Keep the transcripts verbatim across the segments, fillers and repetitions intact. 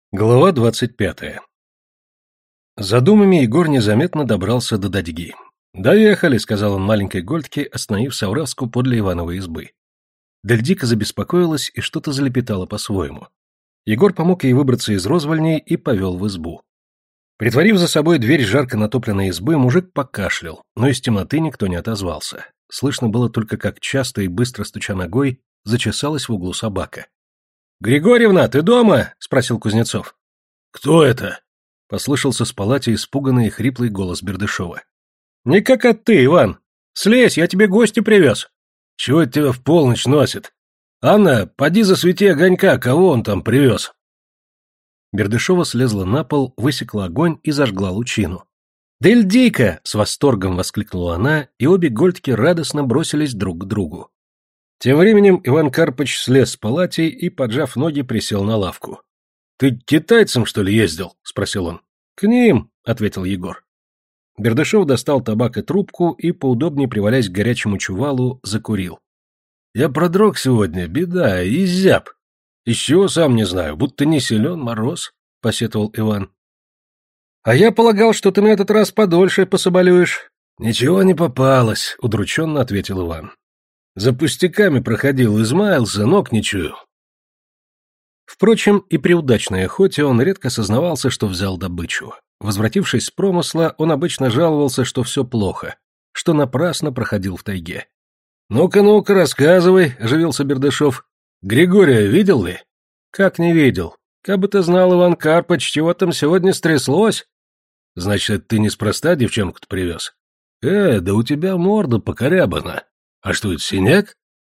Глава двадцать пятая. За думами Егор незаметно добрался до Дадьги. «Доехали», — сказал он маленькой Гольдке, остановив Савраску подле Ивановой избы. Дельдика забеспокоилась и что-то залепетала по-своему. Егор помог ей выбраться из розвальней и повел в избу. Притворив за собой дверь жарко натопленной избы, мужик покашлял, но из темноты никто не отозвался. Слышно было только, как часто и быстро стуча ногой, зачесалась в углу собака. «Григорьевна, ты дома?» — спросил Кузнецов. «Кто это?» — послышался с палати испуганный и хриплый голос Бердышева. «Не как от ты, Иван. Слезь, я тебе гостя привез». «Чего это тебя в полночь носит? Анна, поди засвети огонька, кого он там привез?» Бердышева слезла на пол, высекла огонь и зажгла лучину. «Дельдика!» — с восторгом воскликнула она, и обе Гольдки радостно бросились друг к другу. Тем временем Иван Карпыч слез с палати и, поджав ноги, присел на лавку. «Ты к китайцам, что ли, ездил?» — спросил он. «К ним», — ответил Егор. Бердышев достал табак и трубку и, поудобнее привалясь к горячему чувалу, закурил. «Я продрог сегодня, беда, и зяб. Из чего, сам не знаю, будто не силен мороз», — посетовал Иван. «А я полагал, что ты на этот раз подольше пособолюешь». «Ничего не попалось», — удрученно ответил Иван. «За пустяками проходил, измаялся, ног не чую». Впрочем, и при удачной охоте он редко сознавался, что взял добычу. Возвратившись с промысла, он обычно жаловался, что все плохо, что напрасно проходил в тайге. «Ну-ка, ну-ка, рассказывай», — оживился Бердышев. «Григория видел ли?» «Как не видел? Как бы ты знал, Иван Карпыч, чего там сегодня стряслось?» «Значит, ты неспроста девчонку-то привез?» «Э, да у тебя морда покорябана. А что это, синяк?»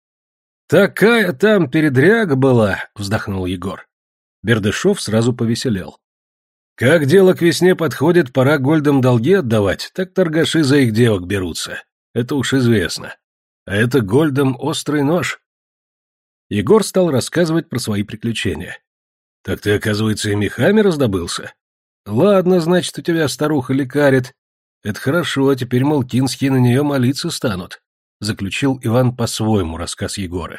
«Такая там передряга была», — вздохнул Егор. Бердышев сразу повеселел. «Как дело к весне подходит, пора гольдам долги отдавать, так торгаши за их девок берутся. Это уж известно. А это гольдам острый нож». Егор стал рассказывать про свои приключения. «Так ты, оказывается, и мехами раздобылся? Ладно, значит, у тебя старуха лекарит. Это хорошо, а теперь молкинские на нее молиться станут», — заключил Иван по-своему рассказ Егора.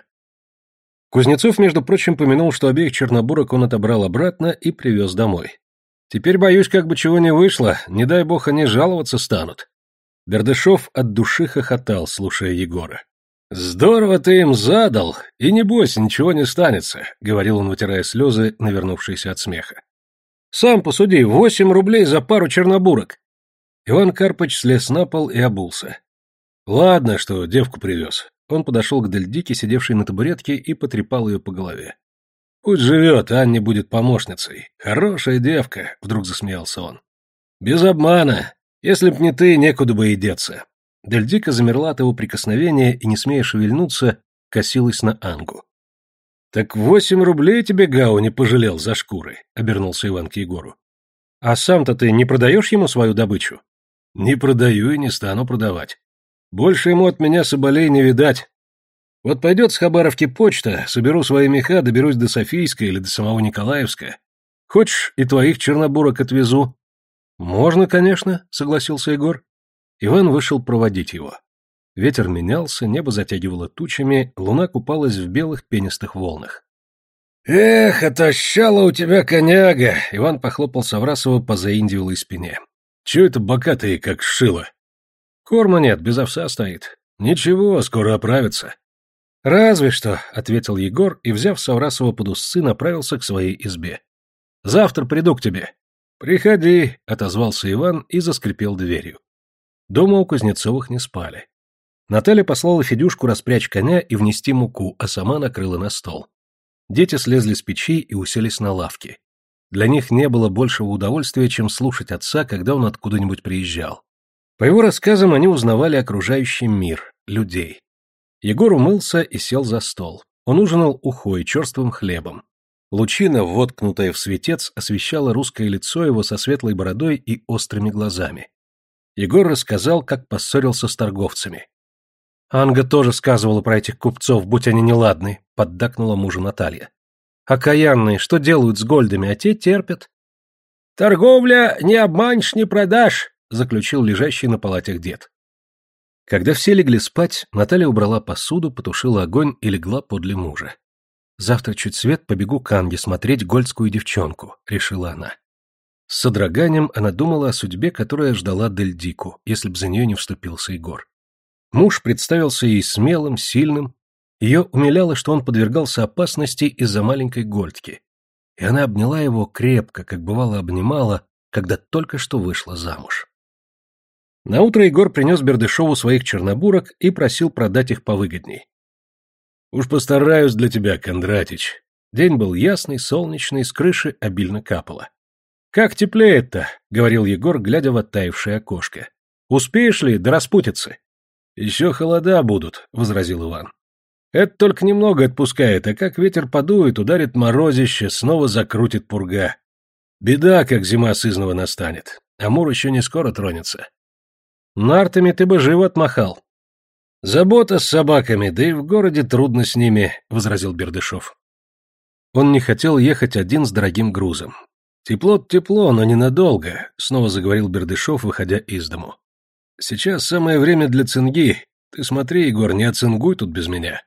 Кузнецов, между прочим, помянул, что обеих чернобурок он отобрал обратно и привез домой. «Теперь боюсь, как бы чего не вышло, не дай бог они жаловаться станут». Бердышев от души хохотал, слушая Егора. «Здорово ты им задал, и не бойся, ничего не станется», — говорил он, вытирая слезы, навернувшиеся от смеха. «Сам посуди, восемь рублей за пару чернобурок». Иван Карпыч слез на пол и обулся. «Ладно, что девку привез». Он подошел к Дельдике, сидевшей на табуретке, и потрепал ее по голове. «Пусть живет, Анне будет помощницей. Хорошая девка», — вдруг засмеялся он. «Без обмана. Если б не ты, некуда бы и деться». Дельдика замерла от его прикосновения и, не смея шевельнуться, косилась на Ангу. «Так восемь рублей тебе Гау не пожалел за шкуры», — обернулся Иван к Егору. «А сам-то ты не продаешь ему свою добычу?» «Не продаю и не стану продавать. Больше ему от меня соболей не видать. Вот пойдет с Хабаровки почта, соберу свои меха, доберусь до Софийска или до самого Николаевска. Хочешь, и твоих чернобурок отвезу?» «Можно, конечно», — согласился Егор. Иван вышел проводить его. Ветер менялся, небо затягивало тучами, луна купалась в белых пенистых волнах. «Эх, отощала у тебя коняга!» — Иван похлопал Саврасова по заиндивелой спине. «Чего это бокатые, как шило?» «Корма нет, без овса стоит». «Ничего, скоро оправится». «Разве что», — ответил Егор и, взяв Саврасова под усы, направился к своей избе. «Завтра приду к тебе». «Приходи», — отозвался Иван и заскрипел дверью. Дома у Кузнецовых не спали. Наталья послала Федюшку распрячь коня и внести муку, а сама накрыла на стол. Дети слезли с печи и уселись на лавке. Для них не было большего удовольствия, чем слушать отца, когда он откуда-нибудь приезжал. По его рассказам они узнавали окружающий мир, людей. Егор умылся и сел за стол. Он ужинал ухой, черствым хлебом. Лучина, воткнутая в светец, освещала русское лицо его со светлой бородой и острыми глазами. Егор рассказал, как поссорился с торговцами. «Анга тоже сказывала про этих купцов, будь они неладны», — поддакнула мужу Наталья. «Окаянные, что делают с гольдами, а те терпят». «Торговля не обманешь, не продашь», — заключил лежащий на палатях дед. Когда все легли спать, Наталья убрала посуду, потушила огонь и легла подле мужа. Завтра чуть свет побегу к Анге смотреть гольдскую девчонку, решила она. С содроганием она думала о судьбе, которая ждала Дельдику, если б за нее не вступился Егор. Муж представился ей смелым, сильным. Ее умиляло, что он подвергался опасности из-за маленькой гольдки. И она обняла его крепко, как бывало обнимала, когда только что вышла замуж. Наутро Егор принес Бердышеву своих чернобурок и просил продать их повыгодней. «Уж постараюсь для тебя, Кондратич». День был ясный, солнечный, с крыши обильно капало. «Как теплеет-то?» — говорил Егор, глядя в оттаившее окошко. «Успеешь ли до распутицы?» «Еще холода будут», — возразил Иван. «Это только немного отпускает, а как ветер подует, ударит морозище, снова закрутит пурга. Беда, как зима сызнова настанет. Амур еще не скоро тронется». «Нартами ты бы живо отмахал». «Забота с собаками, да и в городе трудно с ними», — возразил Бердышев. Он не хотел ехать один с дорогим грузом. «Тепло-то тепло, но ненадолго», — снова заговорил Бердышев, выходя из дому. «Сейчас самое время для цинги. Ты смотри, Егор, не оцингуй тут без меня».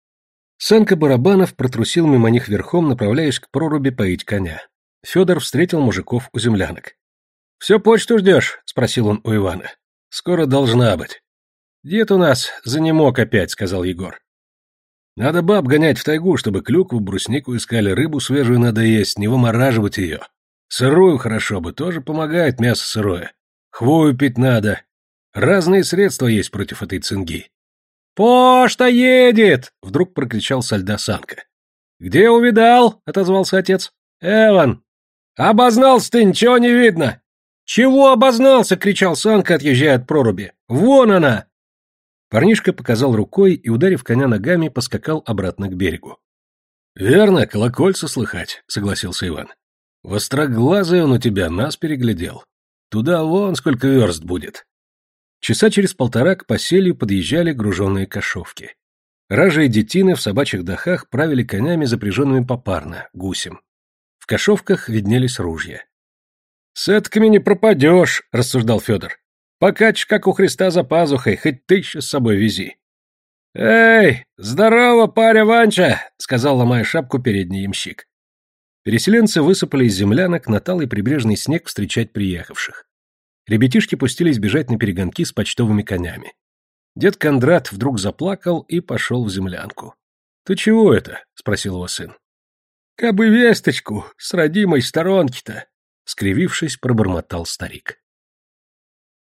Санка Барабанов протрусил мимо них верхом, направляясь к проруби поить коня. Федор встретил мужиков у землянок. «Все почту ждешь?» — спросил он у Ивана. «Скоро должна быть». «Дед у нас занемог опять», — сказал Егор. «Надо баб гонять в тайгу, чтобы клюкву, бруснику искали, рыбу свежую надо есть, не вымораживать ее. Сырую хорошо бы, тоже помогает мясо сырое. Хвою пить надо. Разные средства есть против этой цинги». «Пошта едет!» — вдруг прокричал со льда Санка. «Где увидал?» — отозвался отец. «Эван!» «Обознался ты, ничего не видно!» «Чего обознался?» — кричал Санка, отъезжая от проруби. «Вон она!» Парнишка показал рукой и, ударив коня ногами, поскакал обратно к берегу. «Верно, колокольца слыхать», — согласился Иван. «Востроглазый он у тебя, нас переглядел. Туда вон сколько верст будет». Часа через полтора к поселью подъезжали груженные кошовки. Ражи и детины в собачьих дахах правили конями, запряженными попарно, гусем. В кошовках виднелись ружья. «С этками не пропадешь», — рассуждал Федор. «Покачешь, как у Христа за пазухой, хоть тысячу с собой вези». «Эй, здорово, паря Ванча!» — сказал, ломая шапку, передний ямщик. Переселенцы высыпали из землянок на талый прибрежный снег встречать приехавших. Ребятишки пустились бежать на перегонки с почтовыми конями. Дед Кондрат вдруг заплакал и пошел в землянку. «Ты чего это?» — спросил его сын. «Кабы весточку с родимой сторонки-то!» — скривившись, пробормотал старик.